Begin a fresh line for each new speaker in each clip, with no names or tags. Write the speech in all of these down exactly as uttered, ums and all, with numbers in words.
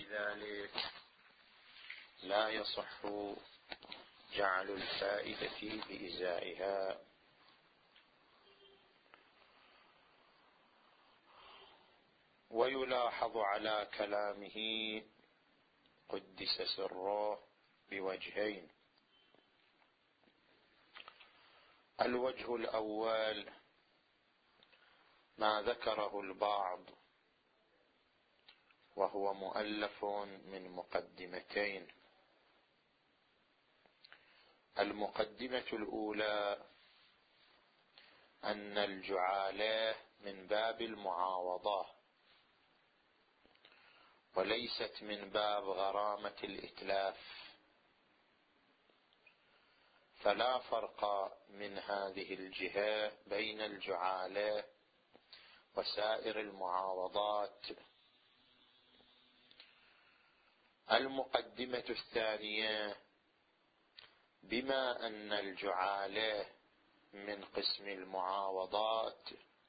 لذلك لا يصح جعل الفائدة بإزائها. ويلاحظ على كلامه قدس سره بوجهين: الوجه الأول ما ذكره البعض، وهو مؤلف من مقدمتين. المقدمة الأولى أن الجعالة من باب المعاوضة وليست من باب غرامة الإتلاف، فلا فرق من هذه الجهة بين الجعالة وسائر المعاوضات. المقدمة الثانية: بما أن الجعالة من قسم المعاوضات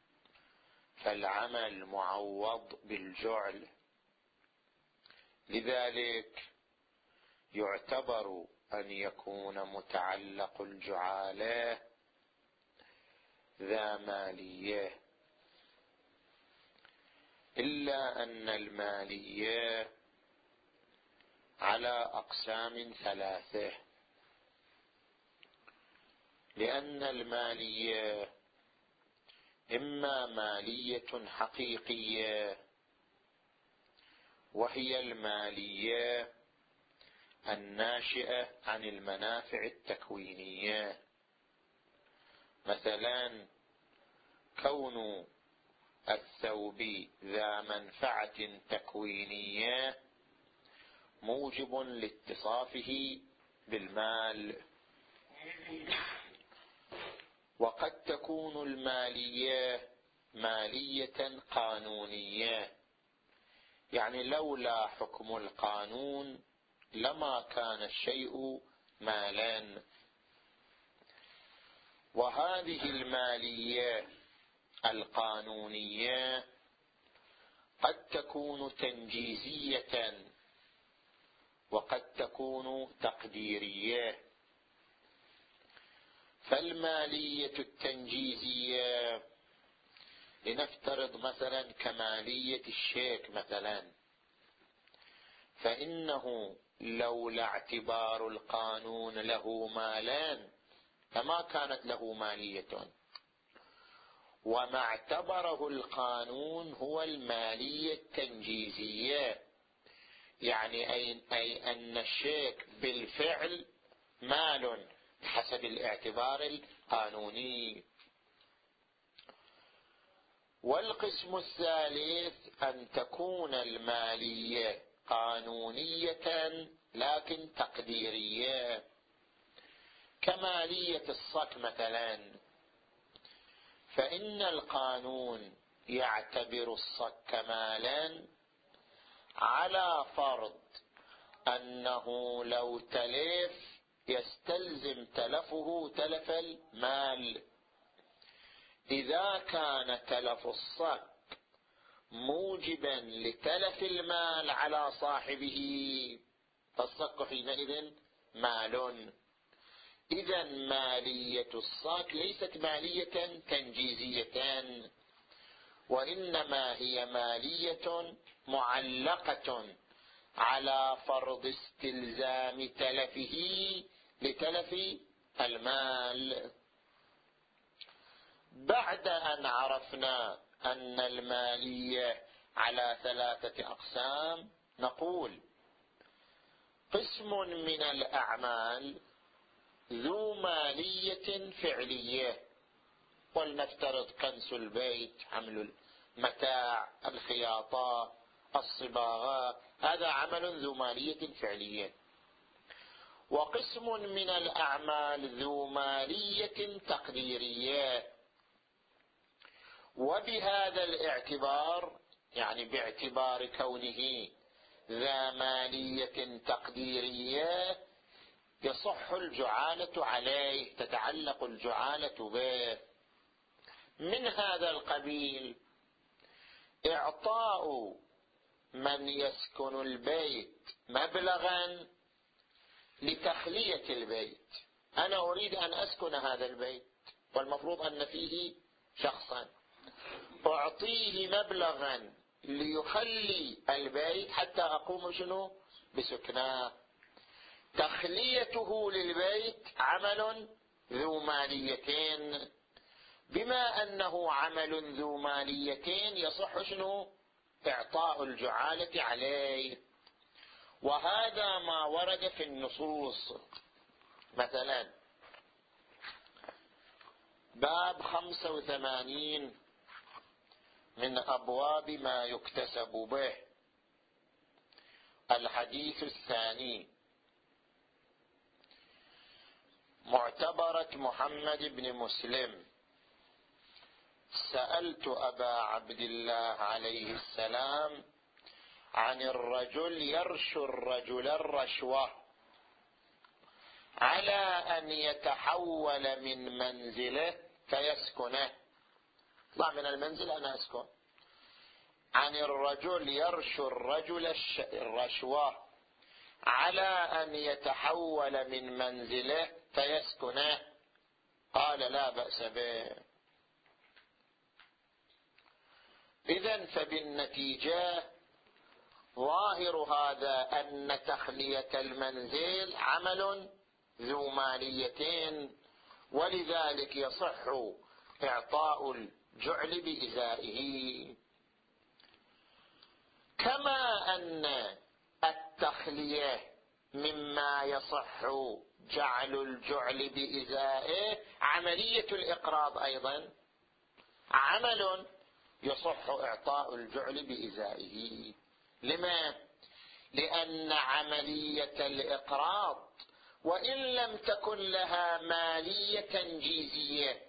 فالعمل معوض بالجعل، لذلك يعتبر أن يكون متعلق الجعالة ذا مالية، إلا أن المالية على أقسام ثلاثة، لأن المالية إما مالية حقيقية وهي المالية الناشئة عن المنافع التكوينية، مثلا كون الثوب ذا منفعة تكوينية موجب لاتصافه بالمال. وقد تكون المالية مالية قانونية، يعني لولا حكم القانون لما كان الشيء مالا. وهذه المالية القانونية قد تكون تنجيزية وقد تكون تقديرية. فالمالية التنجيزية لنفترض مثلا كمالية الشيك مثلا، فإنه لولا اعتبار القانون له مالان فما كانت له مالية، وما اعتبره القانون هو المالية التنجيزية، يعني أي, أي أن الشيك بالفعل مال حسب الاعتبار القانوني. والقسم الثالث أن تكون المالية قانونية لكن تقديرية، كمالية الصك مثلا، فإن القانون يعتبر الصك مالا على فرض أنه لو تلف يستلزم تلفه تلف المال. إذا كان تلف الصك موجبا لتلف المال على صاحبه فالصك حينئذ مال. إذا مالية الصك ليست مالية تنجيزية، وإنما هي مالية معلقة على فرض استلزام تلفه لتلف المال. بعد أن عرفنا أن المالية على ثلاثة أقسام، نقول قسم من الأعمال ذو مالية فعلية، ولنفترض كنس البيت، حمل المتاع، الخياطة، الصباغة، هذا عمل ذو مالية فعلية. وقسم من الأعمال ذو مالية تقديرية، وبهذا الاعتبار يعني باعتبار كونه ذا مالية تقديرية يصح الجعالة عليه، تتعلق الجعالة به. من هذا القبيل إعطاء من يسكن البيت مبلغا لتخلية البيت. أنا أريد أن أسكن هذا البيت والمفروض أن فيه شخصا، أعطيه مبلغا ليخلي البيت حتى أقوم شنو بسكناه. تخليته للبيت عمل ذو ماليتين، بما أنه عمل ذو ماليتين يصح شنو إعطاء الجعالة عليه. وهذا ما ورد في النصوص. مثلا باب خمسة وثمانين من أبواب ما يكتسب به، الحديث الثاني، معتبرة محمد بن مسلم: سألت أبا عبد الله عليه السلام عن الرجل يرشو الرجل الرشوة على أن يتحول من منزله فيسكنه. اطلع من المنزل أنا أسكن. عن الرجل يرشو الرجل الرشوة على أن يتحول من منزله فيسكنه. قال: لا بأس به. إذن فبالنتيجة ظاهر هذا أن تخلية المنزل عمل ذو ماليتين، ولذلك يصح إعطاء الجعل بإزائه. كما أن التخلية مما يصح جعل الجعل بإزائه، عملية الإقراض أيضا عمل يصح إعطاء الجعل بإزائه. لما؟ لأن عملية الإقراض وإن لم تكن لها مالية تنجيزية،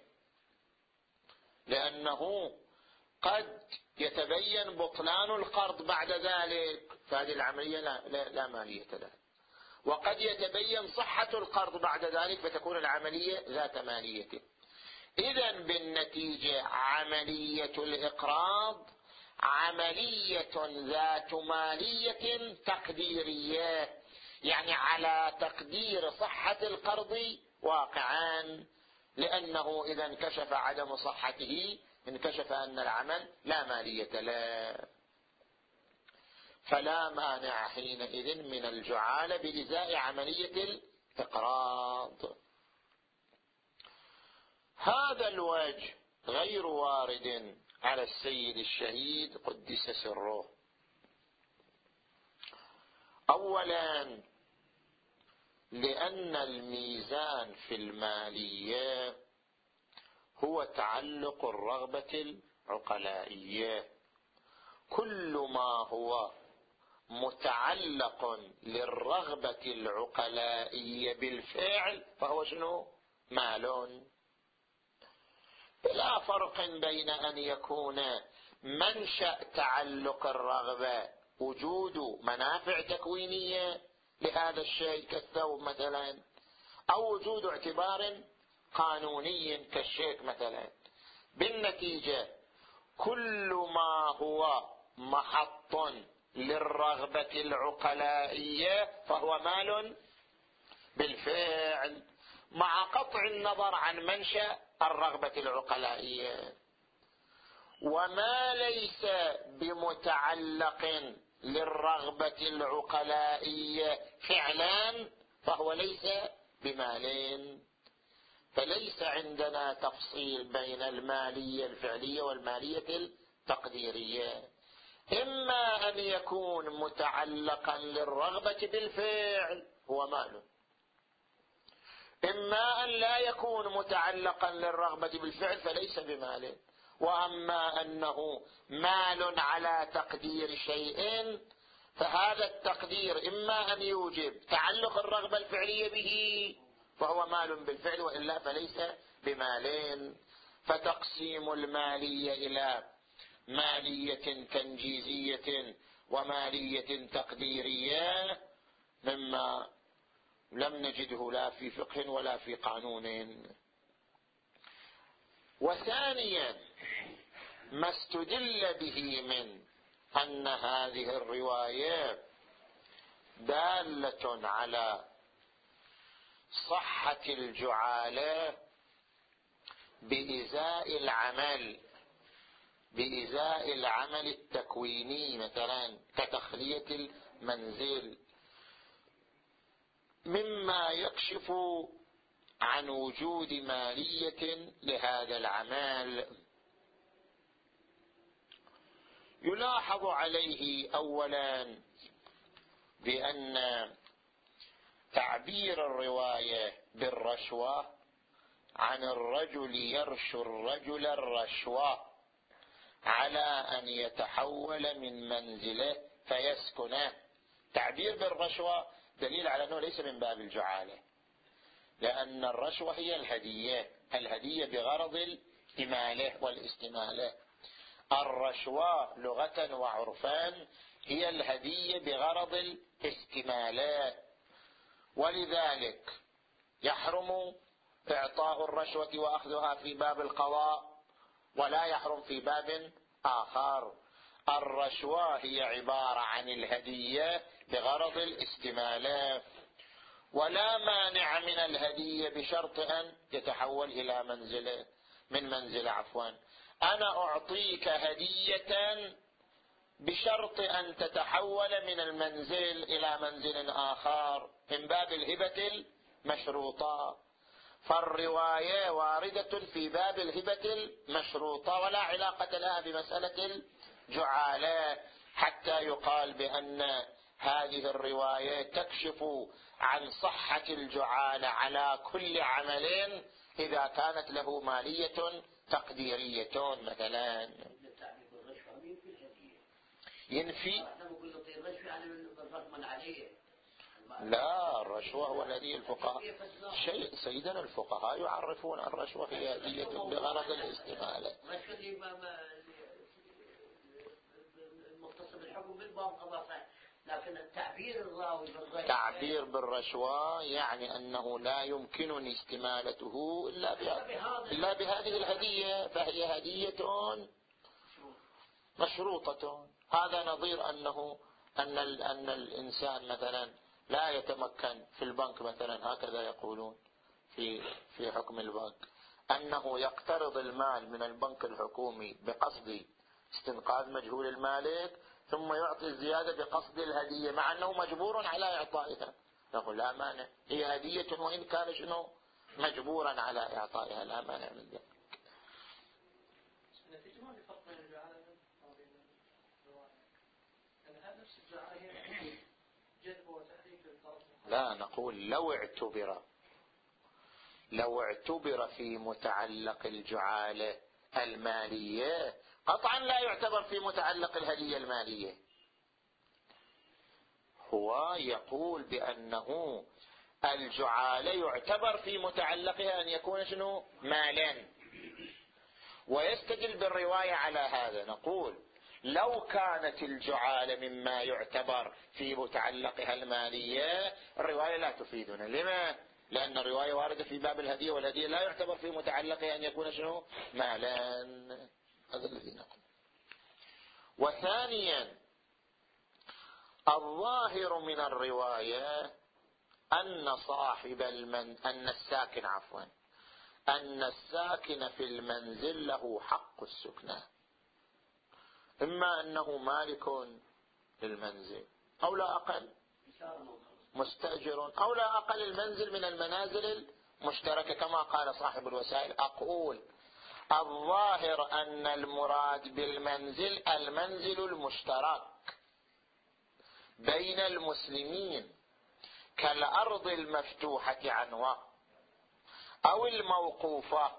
لأنه قد يتبين بطلان القرض بعد ذلك، فهذه العملية لا, لا, لا مالية لها. وقد يتبين صحة القرض بعد ذلك فتكون العملية ذات مالية. إذن بالنتيجة عملية الإقراض عملية ذات مالية تقديرية، يعني على تقدير صحة القرض واقعا، لأنه إذا انكشف عدم صحته انكشف أن العمل لا مالية له، فلا مانع حينئذ من الجعالة بإزاء عملية الإقراض. هذا الوجه غير وارد على السيد الشهيد قدس سره. أولا لأن الميزان في المالية هو تعلق الرغبة العقلائية. كل ما هو متعلق للرغبة العقلائية بالفعل فهو شنو؟ مال. لا فرق بين أن يكون منشأ تعلق الرغبة وجود منافع تكوينية لهذا الشيء كالثوب مثلا، أو وجود اعتبار قانوني كالشيك مثلا. بالنتيجة كل ما هو محط للرغبة العقلائية فهو مال بالفعل، مع قطع النظر عن منشأ الرغبة العقلائية. وما ليس بمتعلق للرغبة العقلائية فعلا فهو ليس بمالين. فليس عندنا تفصيل بين المالية الفعلية والمالية التقديرية. إما أن يكون متعلقا للرغبة بالفعل هو مال، إما أن لا يكون متعلقا للرغبة بالفعل فليس بمال. وأما أنه مال على تقدير شيء فهذا التقدير إما أن يوجب تعلق الرغبة الفعلية به فهو مال بالفعل، وإلا فليس بمالين. فتقسيم المالية إلى مالية تنجيزية ومالية تقديرية مما لم نجده لا في فقه ولا في قانون. وثانيا ما استدل به من أن هذه الرواية دالة على صحة الجعالة بإزاء العمل بإزاء العمل التكويني، مثلا كتخلية المنزل، مما يكشف عن وجود مالية لهذا العمل. يلاحظ عليه أولا بأن تعبير الرواية بالرشوة عن الرجل يرشو الرجل الرشوة على أن يتحول من منزله فيسكنه، تعبير بالرشوة دليل على أنه ليس من باب الجعالة، لأن الرشوة هي الهدية الهدية بغرض الإمالة والاستمالة. الرشوة لغة وعرفان هي الهدية بغرض الاستمالة، ولذلك يحرم إعطاء الرشوة وأخذها في باب القضاء ولا يحرم في باب آخر. الرشوة هي عبارة عن الهدية بغرض الاستمالة، ولا مانع من الهدية بشرط أن يتحول إلى منزله من منزله عفوا أنا أعطيك هدية بشرط أن تتحول من المنزل إلى منزل آخر من باب الهبة المشروطة. فالرواية واردة في باب الهبة المشروطة ولا علاقة لها بمسألة الجعالة، حتى يقال بأن هذه الرواية تكشف عن صحة الجعالة على كل عمل إذا كانت له مالية تقديرية مثلا. ينفي لا، الرشوة هو الذي الفقهاء شيء سيدنا الفقهاء يعرفون الرشوة هي هدية بغرض الاستمالة. لكن التعبير الراوي بالرشوة تعبير بالرشوة يعني أنه لا يمكنني استمالته إلا بهذه إلا بهذه الهدية، فهي هدية مشروطة. هذا نظير أنه أن أن الإنسان مثلا لا يتمكن في البنك مثلا، هكذا يقولون في في حكم البنك، أنه يقترض المال من البنك الحكومي بقصد استنقاذ مجهول المالك ثم يعطي الزيادة بقصد الهدية مع أنه مجبور على إعطائها. نقول لا مانع، هي هدية وإن كان شنو مجبورا على إعطائها، لا مانع من ذلك. لا، نقول لو اعتبر لو اعتبر في متعلق الجعالة المالية قطعا لا يعتبر في متعلق الهدية المالية. هو يقول بأنه الجعالة يعتبر في متعلقها أن يكون شنو مالا، ويستدل بالرواية على هذا. نقول لو كانت الجعالة مما يعتبر في متعلقها المالية الرواية لا تفيدنا. لما؟ لأن الرواية واردة في باب الهدية، والهدية لا يعتبر في متعلقها أن يكون شنو مالا. هذا الذي نقول. وثانيا الظاهر من الرواية أن صاحب المن أن الساكن عفوا أن الساكن في المنزل له حق السكنة، إما أنه مالك للمنزل أو لا أقل مستأجر أو لا أقل المنزل من المنازل المشتركة كما قال صاحب الوسائل. أقول الظاهر أن المراد بالمنزل المنزل المشترك بين المسلمين كالأرض المفتوحة عنوة أو الموقوفة.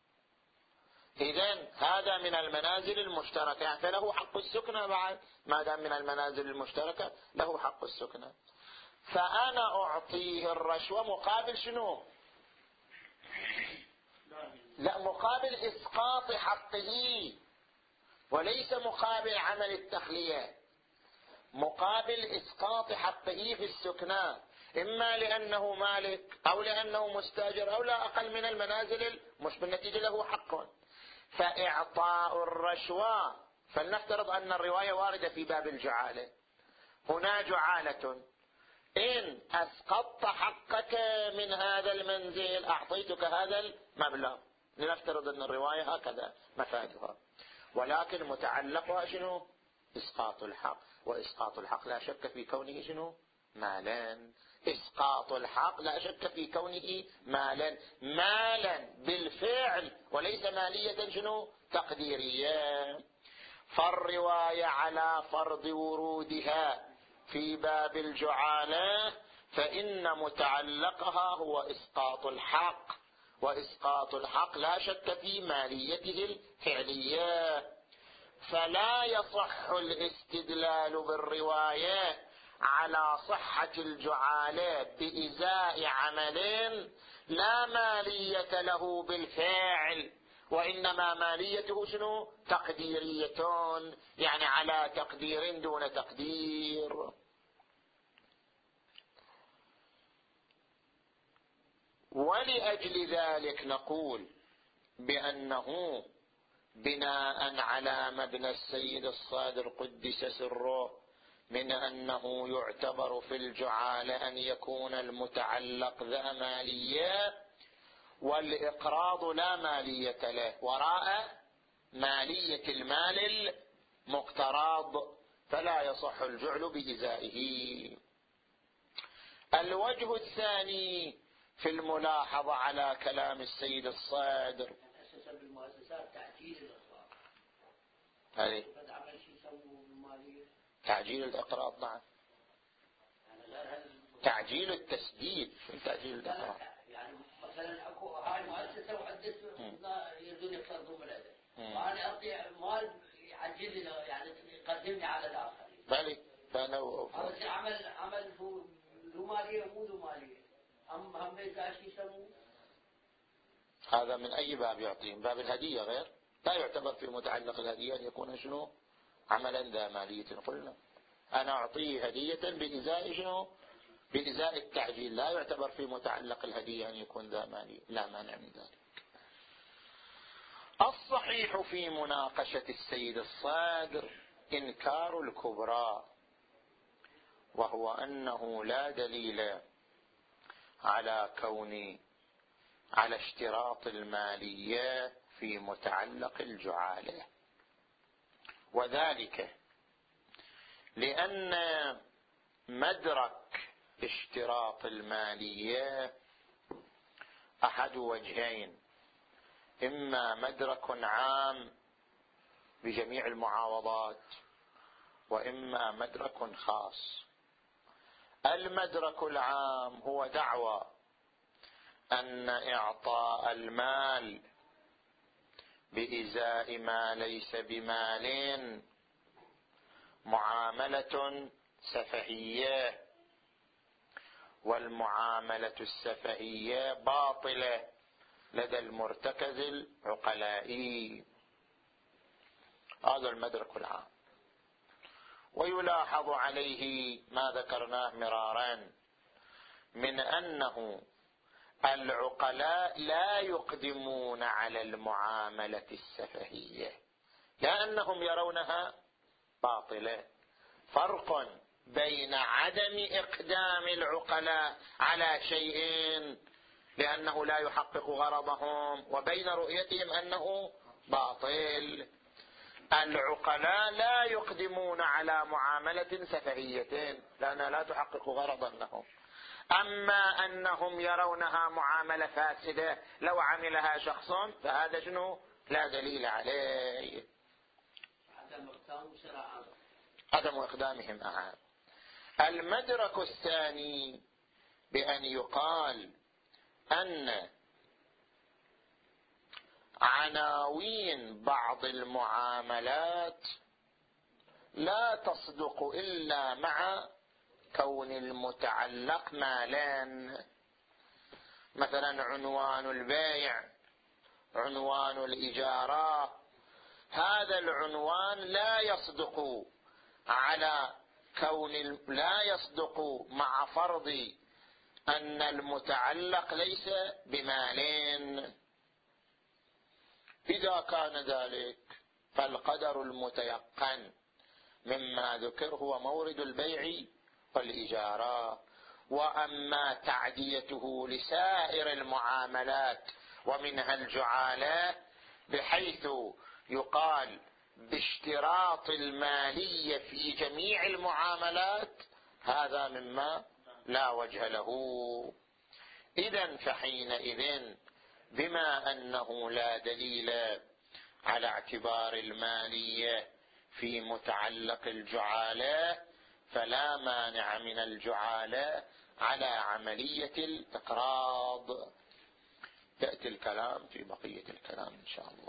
إذن هذا من المنازل المشتركة، يعني فله حق السكنة بعد ما دام من المنازل المشتركة له حق السكنة. فأنا أعطيه الرشوة مقابل شنو؟ لا، مقابل إسقاط حقه وليس مقابل عمل التخلية، مقابل إسقاط حقه في السكنى، إما لأنه مالك أو لأنه مستاجر أو لا أقل من المنازل مش بالنتيجة له حق. فإعطاء الرشوة فلنفترض أن الرواية واردة في باب الجعالة. هنا جعالة، إن أسقطت حقك من هذا المنزل أعطيتك هذا المبلغ. لنفترض أن الرواية هكذا مفادها، ولكن متعلقها شنو؟ إسقاط الحق. وإسقاط الحق لا شك في كونه شنو؟ مالا. إسقاط الحق لا شك في كونه مالا، مالا بالفعل وليس مالية شنو؟ تقديرية. فالرواية على فرض ورودها في باب الجعالة فإن متعلقها هو إسقاط الحق، وإسقاط الحق لا شك في ماليته الفعلية. فلا يصح الاستدلال بالرواية على صحة الجعالة بإزاء عمل لا مالية له بالفعل، وإنما ماليته شنو؟ تقديرية، يعني على تقدير دون تقدير. ولأجل ذلك نقول بأنه بناء على مبنى السيد الصادر قدس سره من أنه يعتبر في الجعالة أن يكون المتعلق ذا مالية والإقراض لا مالية له، وراء مالية المال المقترض، فلا يصح الجعل بإزائه. الوجه الثاني في الملاحظة على كلام السيد الصادر،
أساسا بالمؤسسات تعجيل الإقراض.
هذه
عمل شيء يسووه بالمالية
تعجيل الإقراض. نعم، تعجيل التسديد في تعجيل الإقراض.
يعني مثلا اكو هاي مؤسسة وعدة يريدون يقترضوا بلده، وأنا أعطي مال يعجل لي يعني يقدمني على الآخرين.
بلي فأنا
هذا عمل عمل ذو مالية مو ذو مالية، هم هم بيزاش يسموه.
هذا من أي باب يعطيهم؟ باب الهدية غير، لا يعتبر في متعلق الهدية أن يكون شنو؟ عملا ذا مالية. قلنا أنا أعطيه هدية بإزاء شنو؟ بإزاء التعجيل، لا يعتبر في متعلق الهدية أن يكون ذا مالية، لا مانع من ذلك. الصحيح في مناقشة السيد الصادر إنكار الكبرى، وهو أنه لا دليل على كون على اشتراط المالية في متعلق الجعالة، وذلك لأن مدرك اشتراط المالية أحد وجهين: إما مدرك عام بجميع المعاوضات، وإما مدرك خاص. المدرك العام هو دعوى أن إعطاء المال بإزاء ما ليس بمال معاملة سفهية، والمعاملة السفهية باطلة لدى المرتكز العقلائي. هذا المدرك العام. ويلاحظ عليه ما ذكرناه مرارا من أنه العقلاء لا يقدمون على المعاملة السفهية لأنهم يرونها باطلة. فرق بين عدم إقدام العقلاء على شيء لأنه لا يحقق غرضهم وبين رؤيتهم أنه باطل. العقلاء لا يقدمون على معاملة سفهية لأنها لا تحقق غرضا لهم، أما أنهم يرونها معاملة فاسدة لو عملها شخص فهذا شنو؟ لا دليل عليه. عدم إقدامهم أعاد. المدرك الثاني بأن يقال أن عناوين بعض المعاملات لا تصدق إلا مع كون المتعلق مالان، مثلا عنوان البيع، عنوان الإجارة، هذا العنوان لا يصدق على كون لا يصدق مع فرض أن المتعلق ليس بمالين. إذا كان ذلك فالقدر المتيقن مما ذكر هو مورد البيع والإجارة. وأما تعديته لسائر المعاملات ومنها الجعالة بحيث يقال باشتراط المالية في جميع المعاملات، هذا مما لا وجه له. إذن فحينئذ بما أنه لا دليل على اعتبار المالية في متعلق الجعالة، فلا مانع من الجعالة على عملية الإقراض. يأتي الكلام في بقية الكلام إن شاء الله.